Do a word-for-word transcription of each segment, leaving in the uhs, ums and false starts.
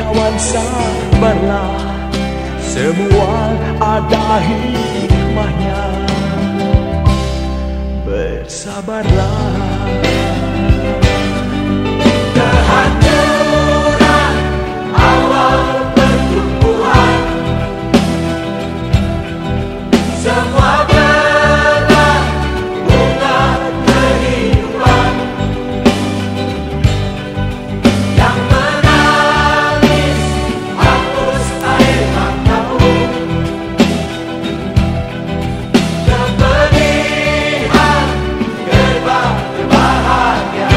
kawan sabarlah, semua ada hikmahnya. Bersabarlah. Kehancuran awal pertumbuhan, semua belah bunga kehidupan. Yang menangis hapus air matamu, kepedihan gerbang berbahagia.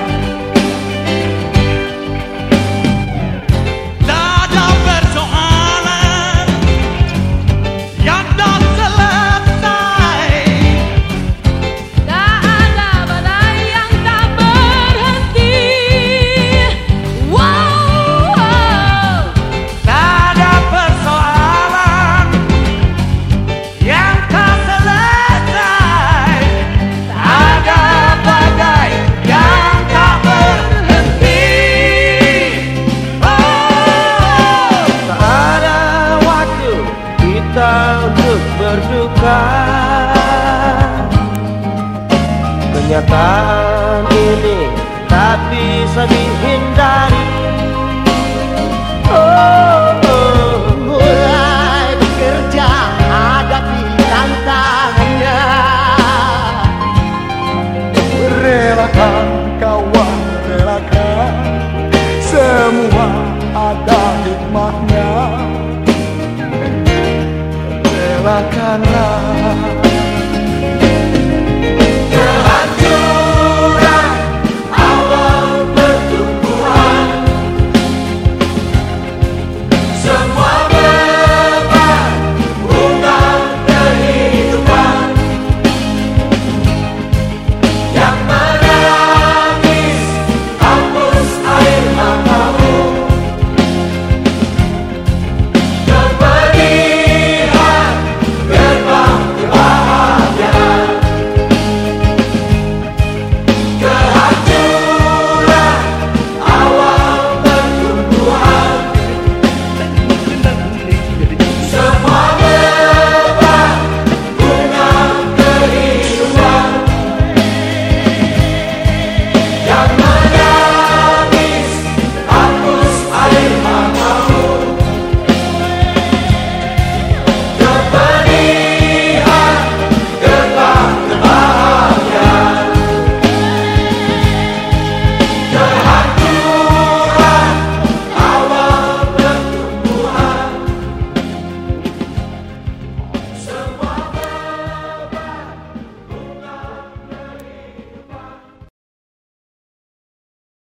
Tak ada persoalan yang tak selesai, Tak ada badai yang tak berhenti. Wow, tak ada persoalan yang tak selesai, tak ada badai yang tak berhenti. Oh, Tak ada waktu kita untuk berduka. Kenyataan ini tak bisa dihindari. Oh, oh, mulai bekerja hadapi tantangannya. Relakan kawan, relakan, semua ada hikmahnya. Relakanlah.